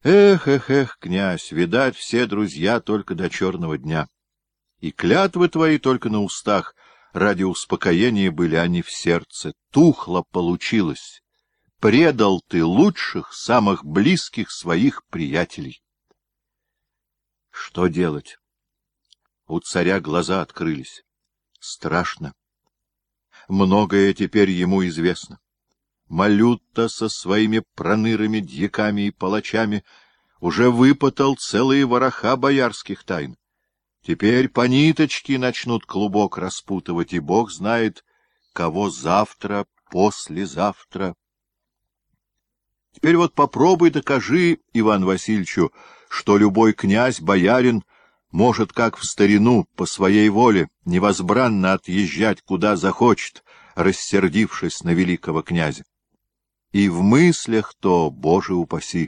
Эх, князь, видать, все друзья только до черного дня. И клятвы твои только на устах ради успокоения были, а не в сердце. Тухло получилось. Предал ты лучших, самых близких своих приятелей. Что делать? У царя глаза открылись. Страшно. Многое теперь ему известно. Малюта со своими пронырами, дьяками и палачами уже выпытал целые вороха боярских тайн. Теперь по ниточке начнут клубок распутывать, и Бог знает, кого завтра, послезавтра. Теперь вот попробуй докажи Ивану Васильевичу, что любой князь, боярин, может, как в старину, по своей воле, невозбранно отъезжать, куда захочет, рассердившись на великого князя. И в мыслях-то, Боже упаси!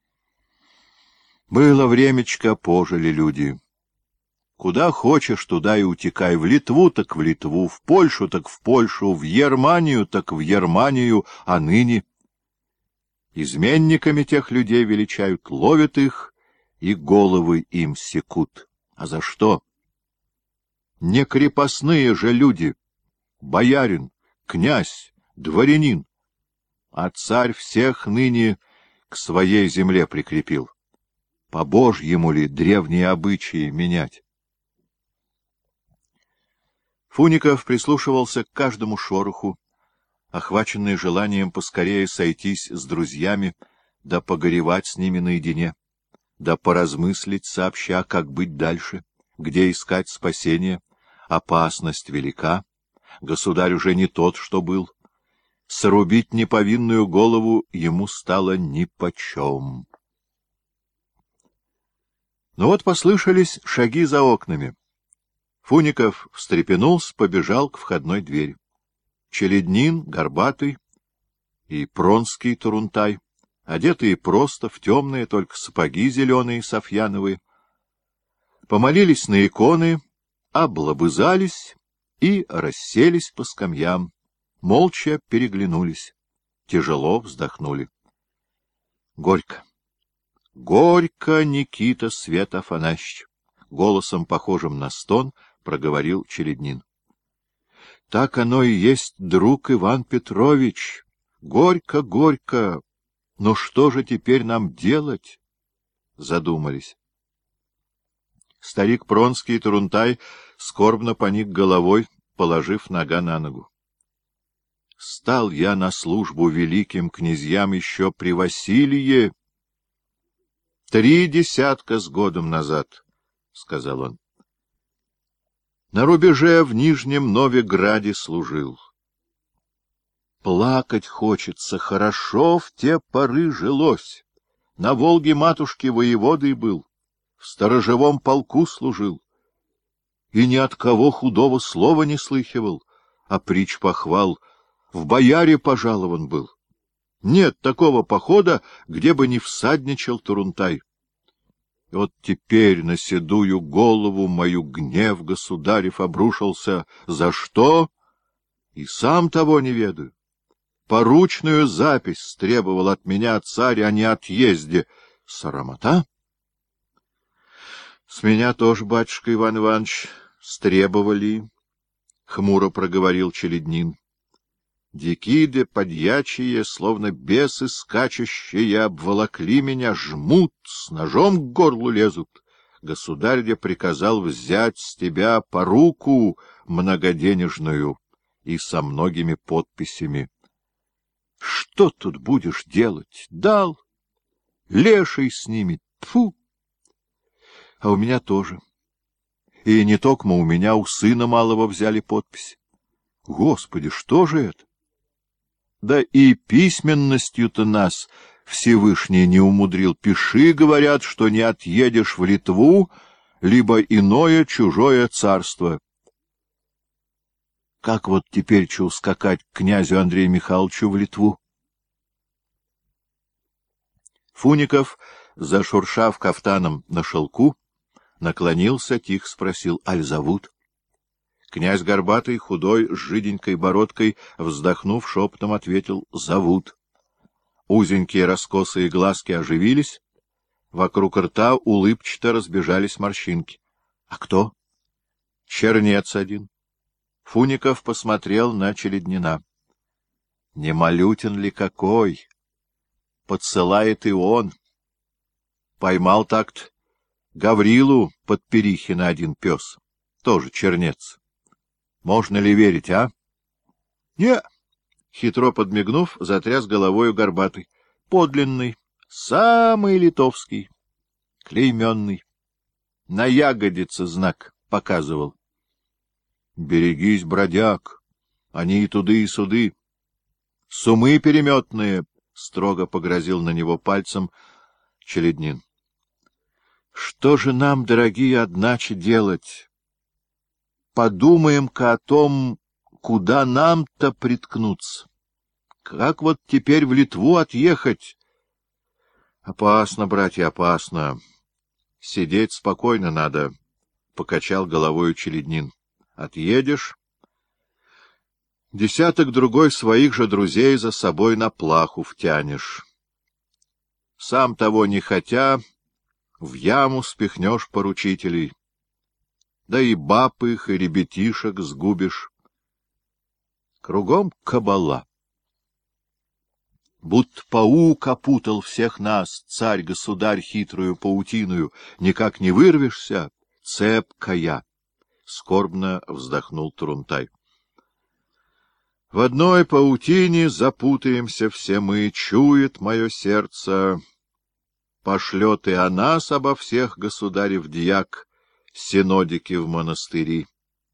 Было времечко, пожили люди. Куда хочешь, туда и утекай. В Литву так в Литву, в Польшу так в Польшу, в Германию так в Германию, а ныне изменниками тех людей величают, ловят их и головы им секут. А за что? Не крепостные же люди, боярин, князь, дворянин, а царь всех ныне к своей земле прикрепил. По-божьему ли древние обычаи менять? Фуников прислушивался к каждому шороху, охваченный желанием поскорее сойтись с друзьями, да погоревать с ними наедине, да поразмыслить сообща, как быть дальше, где искать спасение. Опасность велика, государь уже не тот, что был. Срубить неповинную голову ему стало нипочем. Но вот послышались шаги за окнами. Фуников встрепенулся, побежал к входной двери. Челяднин, Горбатый и Пронский Турунтай, одетые просто в темные, только сапоги зеленые, софьяновые, помолились на иконы, облобызались и расселись по скамьям, молча переглянулись, тяжело вздохнули. Горько. Горько, Никита Свет Афанасьевич, голосом, похожим на стон, проговорил Челяднин. Так оно и есть, друг Иван Петрович. Горько, горько. Но что же теперь нам делать? Задумались. Старик Пронский и Турунтай скорбно поник головой, положив нога на ногу. Стал я на службу великим князьям еще при Василии 30 с годом назад, — сказал он. На рубеже в Нижнем Новеграде служил. Плакать хочется, хорошо в те поры жилось. На Волге матушки воеводой был, в сторожевом полку служил. И ни от кого худого слова не слыхивал, а притч похвал в бояре пожалован был. Нет такого похода, где бы не всадничал Турунтай. И вот теперь на седую голову мою гнев государев обрушился. За что? И сам того не ведаю. Поручную запись требовал от меня царь о неотъезде. Срамота? — С меня тоже, батюшка Иван Иванович, стребовали, — хмуро проговорил Челяднин. Дикиды подьячие, словно бесы скачущие, обволокли меня, жмут, с ножом к горлу лезут. Государь приказал взять с тебя поруку многоденежную и со многими подписями. Что тут будешь делать? Дал. Леший с ними. Тьфу! А у меня тоже. И не только у меня, у сына малого взяли подпись. Господи, что же это? Да и письменностью-то нас Всевышний не умудрил. Пиши, говорят, что не отъедешь в Литву, либо иное чужое царство. Как вот теперь ускакать к князю Андрею Михайловичу в Литву? Фуников, зашуршав кафтаном на шелку, наклонился, тихо спросил: аль зовут? Князь Горбатый, худой, с жиденькой бородкой, вздохнув, шепотом ответил: зовут. Узенькие раскосые глазки оживились, Вокруг рта улыбчато разбежались морщинки. — А кто? — Чернец один. Фуников посмотрел на Челеднина. — Не Малютин ли какой? Подсылает и он. Поймал так-то Гаврилу Подперихина один пес. Тоже чернец. Можно ли верить, а? — Не. Хитро подмигнув, затряс головою горбатый. — Подлинный, самый литовский, клейменный. На ягодице знак показывал. — Берегись, бродяг, они и туды, и суды. Сумы переметные, — строго погрозил на него пальцем Челеднин. — Что же нам, дорогие, одначе делать? Подумаем-ка о том, куда нам-то приткнуться. Как вот теперь в Литву отъехать? Опасно, братья, опасно. Сидеть спокойно надо, — покачал головою Челеднин. Отъедешь, десяток другой своих же друзей за собой на плаху втянешь. Сам того не хотя, в яму спихнешь поручителей. Да и баб их, и ребятишек сгубишь. Кругом кабала. Будто паук опутал всех нас, царь-государь хитрую паутиную, никак не вырвешься, цепкая. Скорбно вздохнул Турунтай. В одной паутине запутаемся все мы, чует мое сердце. Пошлет и о нас обо всех государев дьяк синодики в монастыри.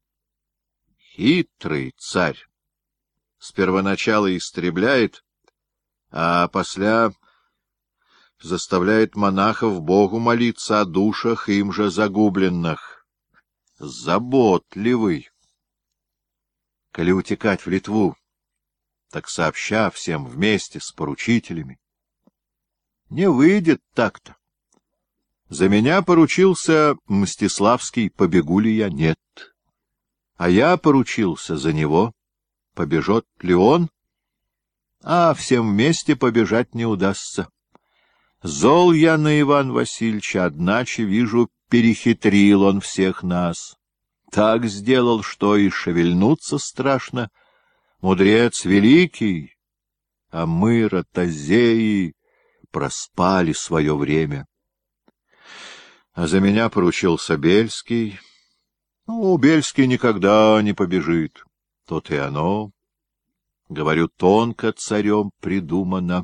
Хитрый царь. С первоначала истребляет, а после заставляет монахов Богу молиться о душах им же загубленных. Заботливый. Коли утекать в Литву, так сообща всем вместе с поручителями. Не выйдет так-то. За меня поручился Мстиславский, побегу ли я? Нет. А я поручился за него. Побежит ли он? А всем вместе побежать не удастся. Зол я на Ивана Васильевича, одначе, вижу, перехитрил он всех нас. Так сделал, что и шевельнуться страшно. Мудрец великий, а мы, ротозеи, проспали свое время. А за меня поручился Бельский. Ну, Бельский никогда не побежит. То-то и оно. Говорю, тонко царем придумано.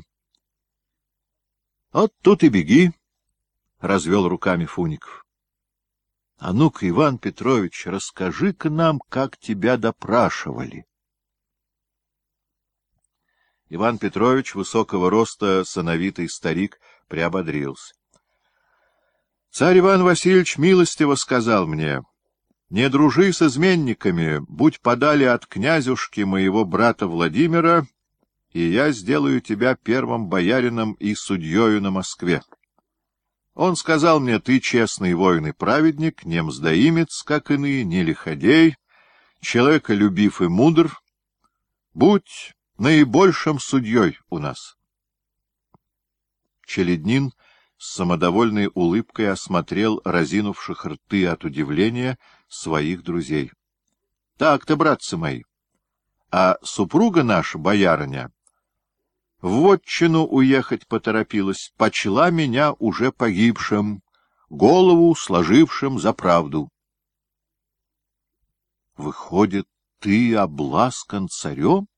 — Вот тут и беги, — развел руками Фуников. — А ну-ка, Иван Петрович, расскажи-ка нам, как тебя допрашивали. Иван Петрович, высокого роста, сановитый старик, приободрился. Царь Иван Васильевич милостиво сказал мне: не дружи с изменниками, будь подали от князюшки моего брата Владимира, и я сделаю тебя первым боярином и судьею на Москве. Он сказал мне: ты честный воин и праведник, не мздоимец, как иные, не лиходей, человеколюбив и мудр, будь наибольшим судьей у нас. Челеднин с самодовольной улыбкой осмотрел разинувших рты от удивления своих друзей. — Так-то, братцы мои, а супруга наша, боярыня, в вотчину уехать поторопилась, почла меня уже погибшим, голову сложившим за правду. — Выходит, ты обласкан царем?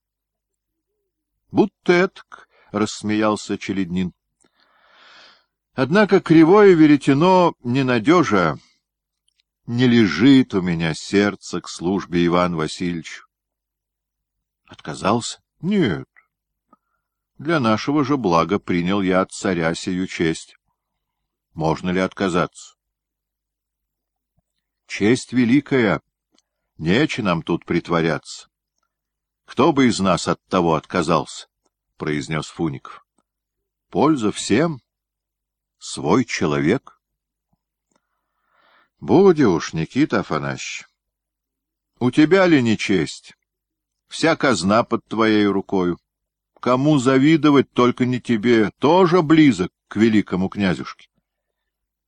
— Будто этак, — рассмеялся Челеднин. — Однако кривое веретено ненадежа. Не лежит у меня сердце к службе Иван Васильевич. Отказался? Нет. Для нашего же блага принял я от царя сию честь. Можно ли отказаться? Честь великая, нече нам тут притворяться. Кто бы из нас от того отказался, — произнес Фуников. Польза всем, свой человек. Буди уж, Никита Афанасьевич. У тебя ли не честь? Вся казна под твоей рукою. Кому завидовать, только не тебе, тоже близок к великому князюшке.